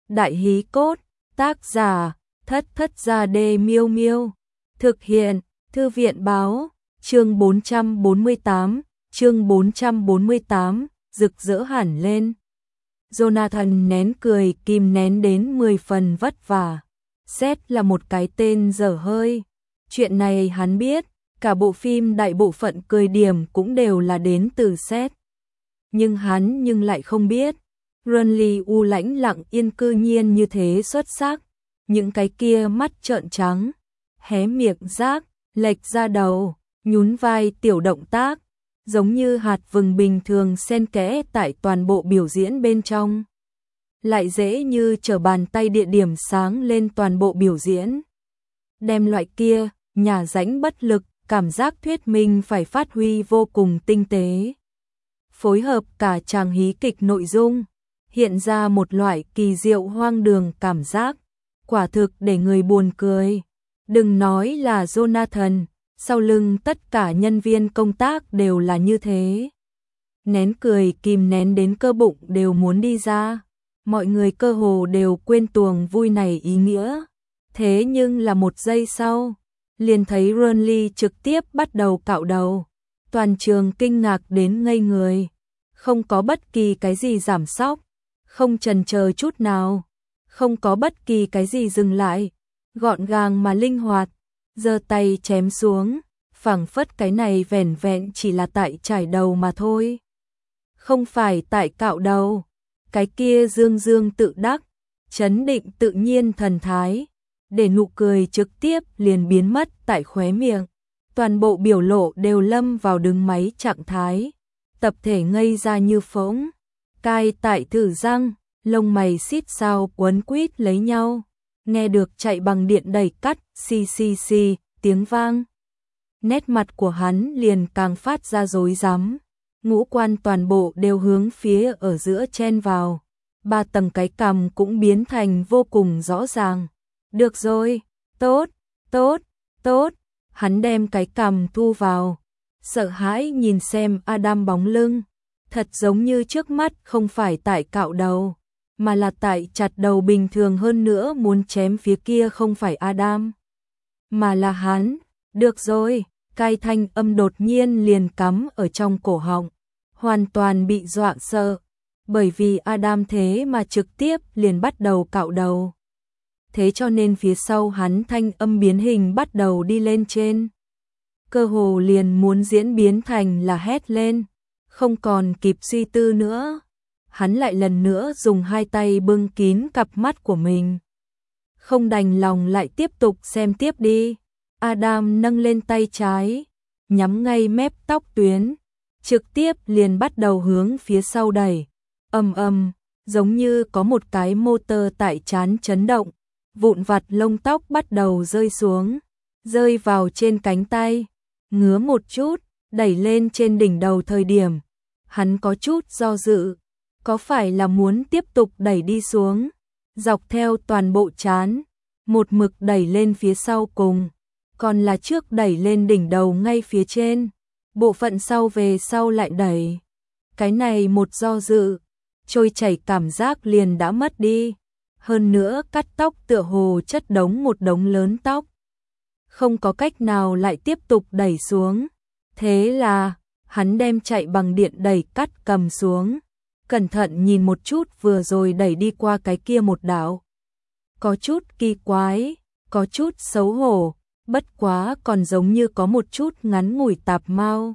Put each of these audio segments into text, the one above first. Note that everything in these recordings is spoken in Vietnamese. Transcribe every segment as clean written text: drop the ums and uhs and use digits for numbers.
Đại hí cốt, tác giả, Thất Thất Gia Đê Miêu Miêu. Thực hiện, Thư viện báo, chương 448, rực rỡ hẳn lên. Jonathan nén cười kìm nén đến 10 phần vất vả. Seth là một cái tên dở hơi. Chuyện này hắn biết, cả bộ phim đại bộ phận cười điểm cũng đều là đến từ Seth. Nhưng hắn lại không biết, Renly U lãnh lặng yên cư nhiên như thế xuất sắc. Những cái kia mắt trợn trắng, hé miệng rác, lệch ra đầu, nhún vai tiểu động tác, giống như hạt vừng bình thường xen kẽ tại toàn bộ biểu diễn bên trong. Lại dễ như trở bàn tay địa điểm sáng lên toàn bộ biểu diễn. Đem loại kia, nhà rãnh bất lực, cảm giác thuyết minh phải phát huy vô cùng tinh tế. Phối hợp cả tràng hí kịch nội dung, hiện ra một loại kỳ diệu hoang đường cảm giác, quả thực để người buồn cười. Đừng nói là Jonathan, sau lưng tất cả nhân viên công tác đều là như thế. Nén cười kìm nén đến cơ bụng đều muốn đi ra, mọi người cơ hồ đều quên tuồng vui này ý nghĩa. Thế nhưng là một giây sau, liền thấy Renly trực tiếp bắt đầu cạo đầu. Toàn trường kinh ngạc đến ngây người, không có bất kỳ cái gì giảm sóc, không chần chờ chút nào, không có bất kỳ cái gì dừng lại, gọn gàng mà linh hoạt, giơ tay chém xuống, phảng phất cái này vẻn vẹn chỉ là tại chải đầu mà thôi. Không phải tại cạo đầu, cái kia dương dương tự đắc, chấn định tự nhiên thần thái, để nụ cười trực tiếp liền biến mất tại khóe miệng. Toàn bộ biểu lộ đều lâm vào đứng máy trạng thái, tập thể ngây ra như phỗng, cai tại thử răng, lông mày xít sao quấn quýt lấy nhau, nghe được chạy bằng điện đẩy cắt, xì xì xì, tiếng vang. Nét mặt của hắn liền càng phát ra rối rắm, ngũ quan toàn bộ đều hướng phía ở giữa chen vào, 3 tầng cái cằm cũng biến thành vô cùng rõ ràng. Được rồi, tốt, tốt, tốt. Hắn đem cái cằm thu vào, sợ hãi nhìn xem Adam bóng lưng, thật giống như trước mắt không phải tại cạo đầu, mà là tại chặt đầu bình thường, hơn nữa muốn chém phía kia không phải Adam, mà là hắn. Được rồi, cai thanh âm đột nhiên liền cắm ở trong cổ họng, hoàn toàn bị dọa sợ, bởi vì Adam thế mà trực tiếp liền bắt đầu cạo đầu. Thế cho nên phía sau hắn thanh âm biến hình bắt đầu đi lên trên. Cơ hồ liền muốn diễn biến thành là hét lên, không còn kịp suy tư nữa. Hắn lại lần nữa dùng 2 tay bưng kín cặp mắt của mình. Không đành lòng lại tiếp tục xem tiếp đi. Adam nâng lên tay trái, nhắm ngay mép tóc tuyến, trực tiếp liền bắt đầu hướng phía sau đẩy. Ầm ầm, giống như có một cái motor tại trán chấn động. Vụn vặt lông tóc bắt đầu rơi xuống, rơi vào trên cánh tay, ngứa một chút, đẩy lên trên đỉnh đầu. Thời điểm hắn có chút do dự, có phải là muốn tiếp tục đẩy đi xuống, dọc theo toàn bộ trán, một mực đẩy lên phía sau cùng, còn là trước đẩy lên đỉnh đầu ngay phía trên, bộ phận sau về sau lại đẩy. Cái này một do dự, trôi chảy cảm giác liền đã mất đi. Hơn nữa cắt tóc tựa hồ chất đống một đống lớn tóc, không có cách nào lại tiếp tục đẩy xuống. Thế là hắn đem chạy bằng điện đẩy cắt cầm xuống, cẩn thận nhìn một chút vừa rồi đẩy đi qua cái kia một đạo. Có chút kỳ quái, có chút xấu hổ, bất quá còn giống như có một chút ngắn ngủi tạp mau.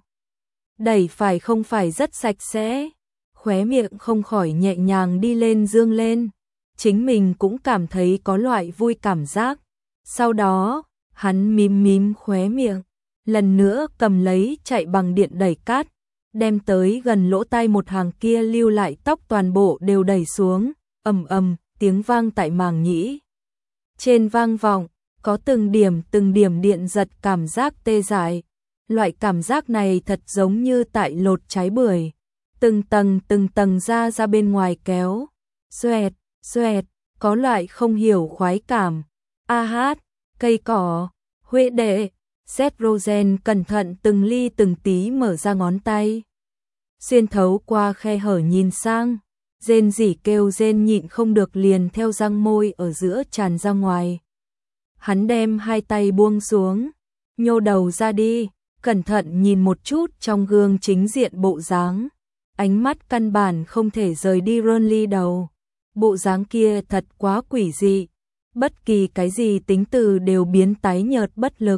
Đẩy phải không phải rất sạch sẽ, khóe miệng không khỏi nhẹ nhàng đi lên dương lên. Chính mình cũng cảm thấy có loại vui cảm giác. Sau đó, hắn mím mím khóe miệng, lần nữa cầm lấy chạy bằng điện đẩy cát, đem tới gần lỗ tai một hàng kia lưu lại tóc toàn bộ đều đẩy xuống. Ầm ầm, tiếng vang tại màng nhĩ trên vang vọng, có từng điểm điện giật cảm giác tê dại. Loại cảm giác này thật giống như tại lột trái bưởi, từng tầng ra bên ngoài kéo. Xoẹt, xoẹt, có loại không hiểu khoái cảm. A hát, cây cỏ, huệ đệ. Seth Rogen cẩn thận từng ly từng tí mở ra ngón tay, xuyên thấu qua khe hở nhìn sang, rên rỉ kêu rên nhịn không được liền theo răng môi ở giữa tràn ra ngoài. Hắn đem hai tay buông xuống, nhô đầu ra đi, cẩn thận nhìn một chút trong gương chính diện bộ dáng. Ánh mắt căn bản không thể rời đi Ronly đầu. Bộ dáng kia thật quá quỷ dị. Bất kỳ cái gì tính từ đều biến tái nhợt bất lực.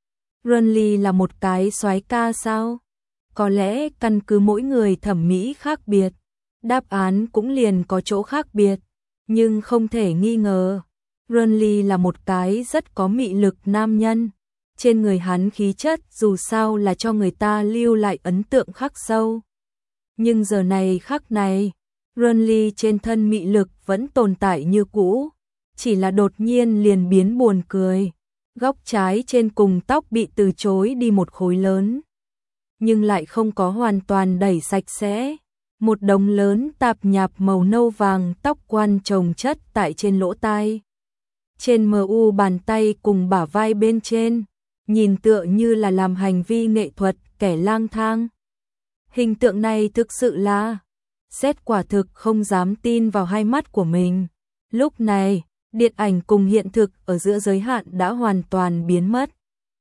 Ronly là một cái soái ca sao? Có lẽ căn cứ mỗi người thẩm mỹ khác biệt, đáp án cũng liền có chỗ khác biệt, nhưng không thể nghi ngờ, Ronly là một cái rất có mị lực nam nhân. Trên người hắn khí chất dù sao là cho người ta lưu lại ấn tượng khắc sâu. Nhưng giờ này khắc này, Ronly trên thân mị lực vẫn tồn tại như cũ, chỉ là đột nhiên liền biến buồn cười. Góc trái trên cùng tóc bị từ chối đi một khối lớn, nhưng lại không có hoàn toàn đẩy sạch sẽ. Một đống lớn tạp nhạp màu nâu vàng tóc quan chồng chất tại trên lỗ tai. Trên mu bàn tay cùng bả vai bên trên, nhìn tựa như là làm hành vi nghệ thuật kẻ lang thang. Hình tượng này thực sự là, Seth quả thực không dám tin vào hai mắt của mình. Lúc này, điện ảnh cùng hiện thực ở giữa giới hạn đã hoàn toàn biến mất.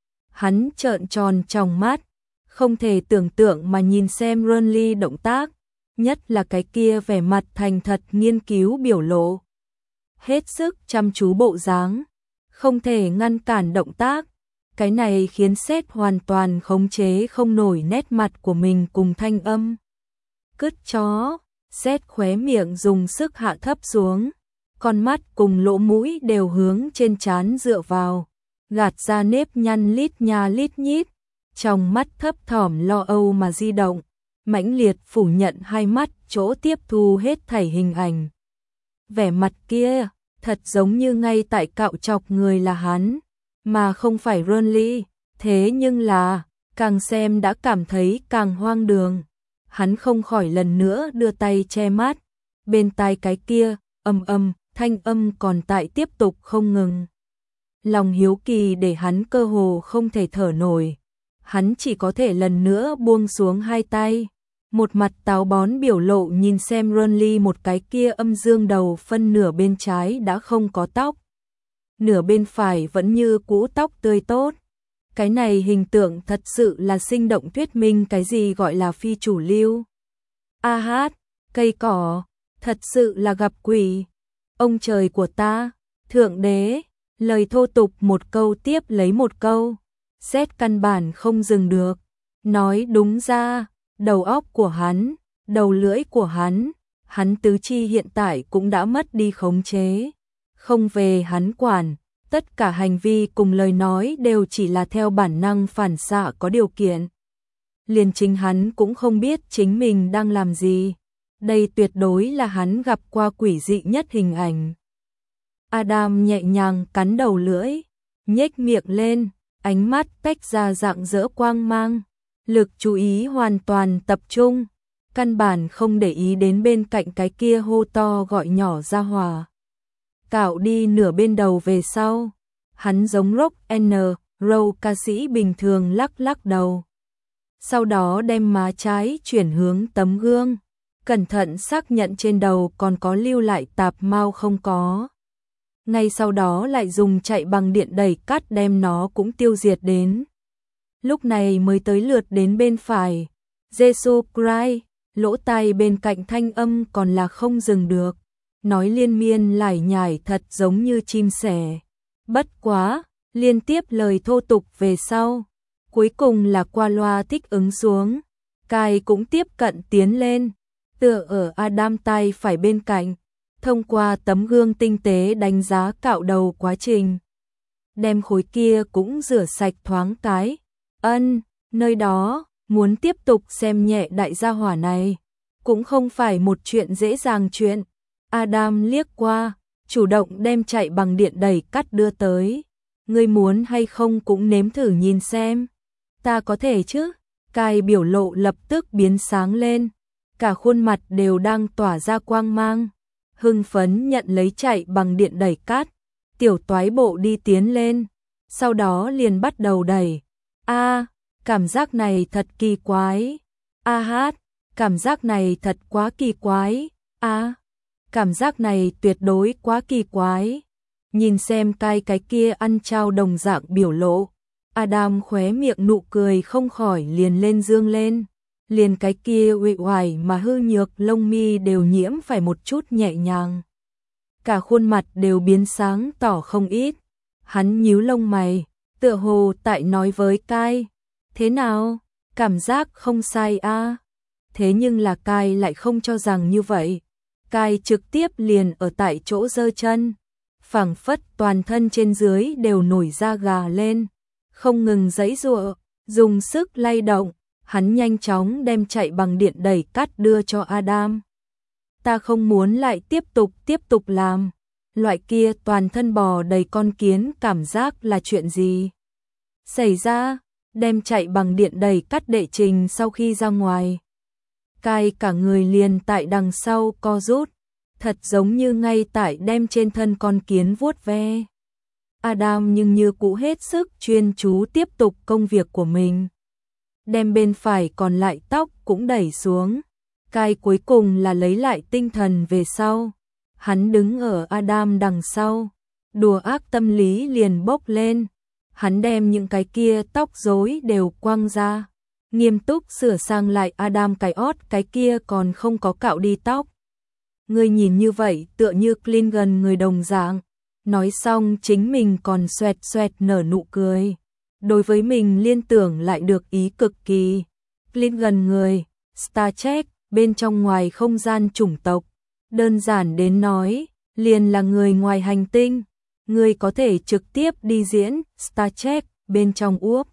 Hắn trợn tròn tròng mắt, không thể tưởng tượng mà nhìn xem Ronly động tác, nhất là cái kia vẻ mặt thành thật nghiên cứu biểu lộ. Hết sức chăm chú bộ dáng, không thể ngăn cản động tác. Cái này khiến Seth hoàn toàn khống chế không nổi nét mặt của mình cùng thanh âm. Cứt chó, Seth khóe miệng dùng sức hạ thấp xuống, con mắt cùng lỗ mũi đều hướng trên trán dựa vào, gạt ra nếp nhăn lít nha lít nhít, trong mắt thấp thỏm lo âu mà di động, mãnh liệt phủ nhận hai mắt chỗ tiếp thu hết thảy hình ảnh. Vẻ mặt kia, thật giống như ngay tại cạo chọc người là hắn, mà không phải Ronly. Thế nhưng là, càng xem đã cảm thấy càng hoang đường. Hắn không khỏi lần nữa đưa tay che mắt, bên tai cái kia, thanh âm còn tại tiếp tục không ngừng. Lòng hiếu kỳ để hắn cơ hồ không thể thở nổi. Hắn chỉ có thể lần nữa buông xuống hai tay, một mặt táo bón biểu lộ nhìn xem Ronly một cái kia âm dương đầu phân nửa bên trái đã không có tóc, nửa bên phải vẫn như cũ tóc tươi tốt. Cái này hình tượng thật sự là sinh động thuyết minh cái gì gọi là phi chủ lưu. A hát, cây cỏ, thật sự là gặp quỷ. Ông trời của ta, thượng đế, lời thô tục một câu tiếp lấy một câu. Seth căn bản không dừng được. Nói đúng ra, đầu óc của hắn, đầu lưỡi của hắn tứ chi hiện tại cũng đã mất đi khống chế. Không về hắn quản, tất cả hành vi cùng lời nói đều chỉ là theo bản năng phản xạ có điều kiện. Liền chính hắn cũng không biết chính mình đang làm gì. Đây tuyệt đối là hắn gặp qua quỷ dị nhất hình ảnh. Adam nhẹ nhàng cắn đầu lưỡi, nhếch miệng lên, ánh mắt tách ra rạng rỡ quang mang, lực chú ý hoàn toàn tập trung, căn bản không để ý đến bên cạnh cái kia hô to gọi nhỏ ra hỏa. Cạo đi nửa bên đầu về sau, hắn giống rock n roll ca sĩ bình thường lắc lắc đầu. Sau đó đem má trái chuyển hướng tấm gương, cẩn thận xác nhận trên đầu còn có lưu lại tạp mao không có. Ngay sau đó lại dùng chạy bằng điện đẩy cắt đem nó cũng tiêu diệt đến. Lúc này mới tới lượt đến bên phải. Jesus Christ, lỗ tai bên cạnh thanh âm còn là không dừng được. Nói liên miên lải nhải thật giống như chim sẻ. Bất quá, liên tiếp lời thô tục về sau. Cuối cùng là qua loa thích ứng xuống. Cai cũng tiếp cận tiến lên, tựa ở Adam tay phải bên cạnh, thông qua tấm gương tinh tế đánh giá cạo đầu quá trình. Đem khối kia cũng rửa sạch thoáng cái. Nơi đó, muốn tiếp tục xem nhẹ đại gia hỏa này, cũng không phải một chuyện dễ dàng chuyện. Adam liếc qua, chủ động đem chạy bằng điện đẩy cắt đưa tới. Ngươi muốn hay không cũng nếm thử nhìn xem. Ta có thể chứ? Cai biểu lộ lập tức biến sáng lên, cả khuôn mặt đều đang tỏa ra quang mang. Hưng phấn nhận lấy chạy bằng điện đẩy cát, tiểu toái bộ đi tiến lên, sau đó liền bắt đầu đẩy. Cảm giác này thật kỳ quái. Hát, cảm giác này thật quá kỳ quái. Cảm giác này tuyệt đối quá kỳ quái. Nhìn xem cái kia ăn trao đồng dạng biểu lộ, Adam khóe miệng nụ cười không khỏi liền lên dương lên, liền cái kia uể oải mà hư nhược lông mi đều nhiễm phải một chút nhẹ nhàng. Cả khuôn mặt đều biến sáng tỏ không ít. Hắn nhíu lông mày, tựa hồ tại nói với Kai, thế nào, cảm giác không sai a? Thế nhưng là Kai lại không cho rằng như vậy. Kai trực tiếp liền ở tại chỗ giơ chân, phảng phất toàn thân trên dưới đều nổi da gà lên, không ngừng giãy giụa, dùng sức lay động. Hắn nhanh chóng đem chạy bằng điện đẩy cắt đưa cho Adam. Ta không muốn lại tiếp tục làm. Loại kia toàn thân bò đầy con kiến cảm giác là chuyện gì xảy ra? Đem chạy bằng điện đẩy cắt đệ trình sau khi ra ngoài. Kai cả người liền tại đằng sau co rút, thật giống như ngay tại đem trên thân con kiến vuốt ve. Adam nhưng như cũ hết sức chuyên chú tiếp tục công việc của mình. Đem bên phải còn lại tóc cũng đẩy xuống. Kai cuối cùng là lấy lại tinh thần về sau. Hắn đứng ở Adam đằng sau, đùa ác tâm lý liền bốc lên. Hắn đem những cái kia tóc rối đều quăng ra, nghiêm túc sửa sang lại Adam cái ót cái kia còn không có cạo đi tóc. Người nhìn như vậy tựa như Klingon người đồng dạng. Nói xong chính mình còn xoẹt xoẹt nở nụ cười. Đối với mình liên tưởng lại được ý cực kỳ. Klingon người, Star Trek, bên trong ngoài không gian chủng tộc. Đơn giản đến nói, liền là người ngoài hành tinh. Người có thể trực tiếp đi diễn Star Trek bên trong úp.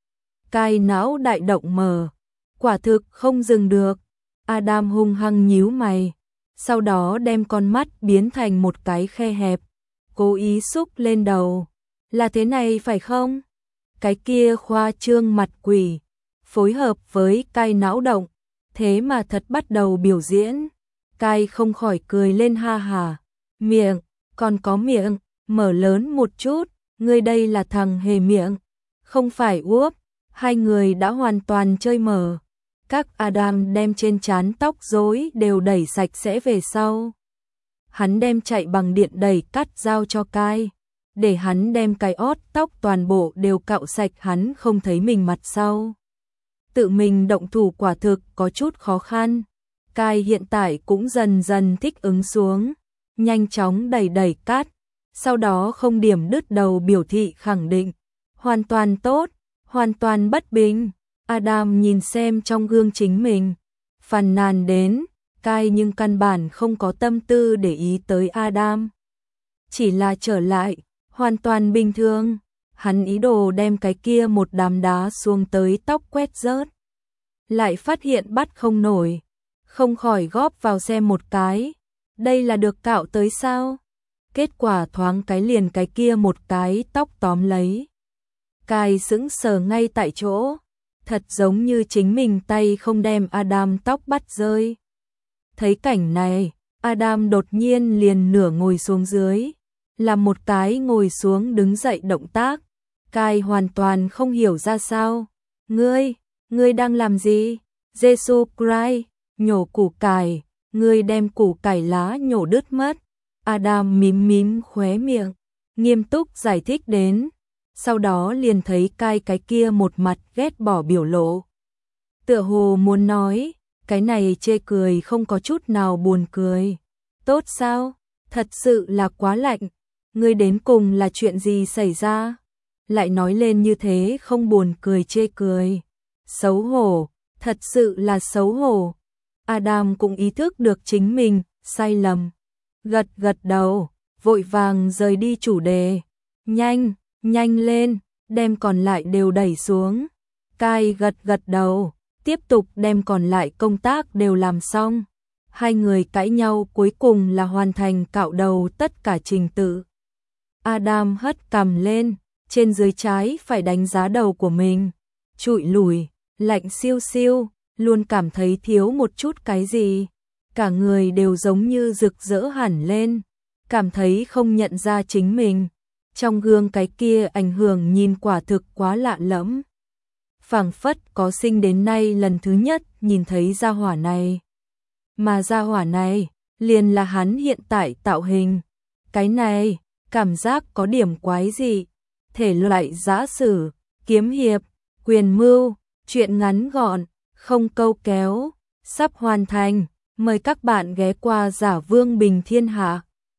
Kai não đại động mở. Quả thực không dừng được. Adam hung hăng nhíu mày. Sau đó đem con mắt biến thành một cái khe hẹp. Cố ý xúc lên đầu. Là thế này phải không? Cái kia khoa trương mặt quỷ. Phối hợp với Kai não động. Thế mà thật bắt đầu biểu diễn. Kai không khỏi cười lên ha hà. Miệng, còn có miệng, mở lớn một chút. Ngươi đây là thằng hề miệng. Không phải úp. Hai người đã hoàn toàn chơi mở. Các Adam đem trên trán tóc rối đều đẩy sạch sẽ về sau. Hắn đem chạy bằng điện đẩy cắt giao cho Kai. Để hắn đem cái ót tóc toàn bộ đều cạo sạch, hắn không thấy mình mặt sau. Tự mình động thủ quả thực có chút khó khăn. Kai hiện tại cũng dần dần thích ứng xuống. Nhanh chóng đẩy cắt. Sau đó không điểm đứt đầu biểu thị khẳng định. Hoàn toàn tốt, hoàn toàn bất bình. Adam nhìn xem trong gương chính mình. Phàn nàn đến. Kai nhưng căn bản không có tâm tư để ý tới Adam. Chỉ là trở lại, hoàn toàn bình thường. Hắn ý đồ đem cái kia một đám đá xuống tới tóc quét rớt. Lại phát hiện bắt không nổi. Không khỏi góp vào xem một cái. Đây là được cạo tới sao? Kết quả thoáng cái liền cái kia một cái tóc tóm lấy. Kai sững sờ ngay tại chỗ. Thật giống như chính mình tay không đem Adam tóc bắt rơi. Thấy cảnh này, Adam đột nhiên liền nửa ngồi xuống dưới. Làm một cái ngồi xuống đứng dậy động tác. Kai hoàn toàn không hiểu ra sao. Ngươi đang làm gì? Jesus Christ, nhổ củ cải. Ngươi đem củ cải lá nhổ đứt mất. Adam mím khóe miệng, nghiêm túc giải thích đến. Sau đó liền thấy Kai cái kia một mặt ghét bỏ biểu lộ. Tựa hồ muốn nói, cái này chê cười không có chút nào buồn cười. Tốt sao? Thật sự là quá lạnh. Ngươi đến cùng là chuyện gì xảy ra? Lại nói lên như thế không buồn cười chê cười. Xấu hổ, thật sự là xấu hổ. Adam cũng ý thức được chính mình, sai lầm. Gật đầu, vội vàng rời đi chủ đề. Nhanh lên, đem còn lại đều đẩy xuống. Kai gật đầu, tiếp tục đem còn lại công tác đều làm xong. Hai người cãi nhau cuối cùng là hoàn thành cạo đầu tất cả trình tự. Adam hất cằm lên, trên dưới trái phải đánh giá đầu của mình. Trụi lùi, lạnh siêu siêu, luôn cảm thấy thiếu một chút cái gì. Cả người đều giống như rực rỡ hẳn lên, cảm thấy không nhận ra chính mình. Trong gương cái kia ảnh hưởng nhìn quả thực quá lạ lẫm. Phảng phất có sinh đến nay lần thứ nhất nhìn thấy gia hỏa này. Mà gia hỏa này, liền là hắn hiện tại tạo hình. Cái này, cảm giác có điểm quái gì. Thể loại giã sử, kiếm hiệp, quyền mưu, truyện ngắn gọn, không câu kéo, sắp hoàn thành. Mời các bạn ghé qua Giả Vương Bình Thiên Hạ.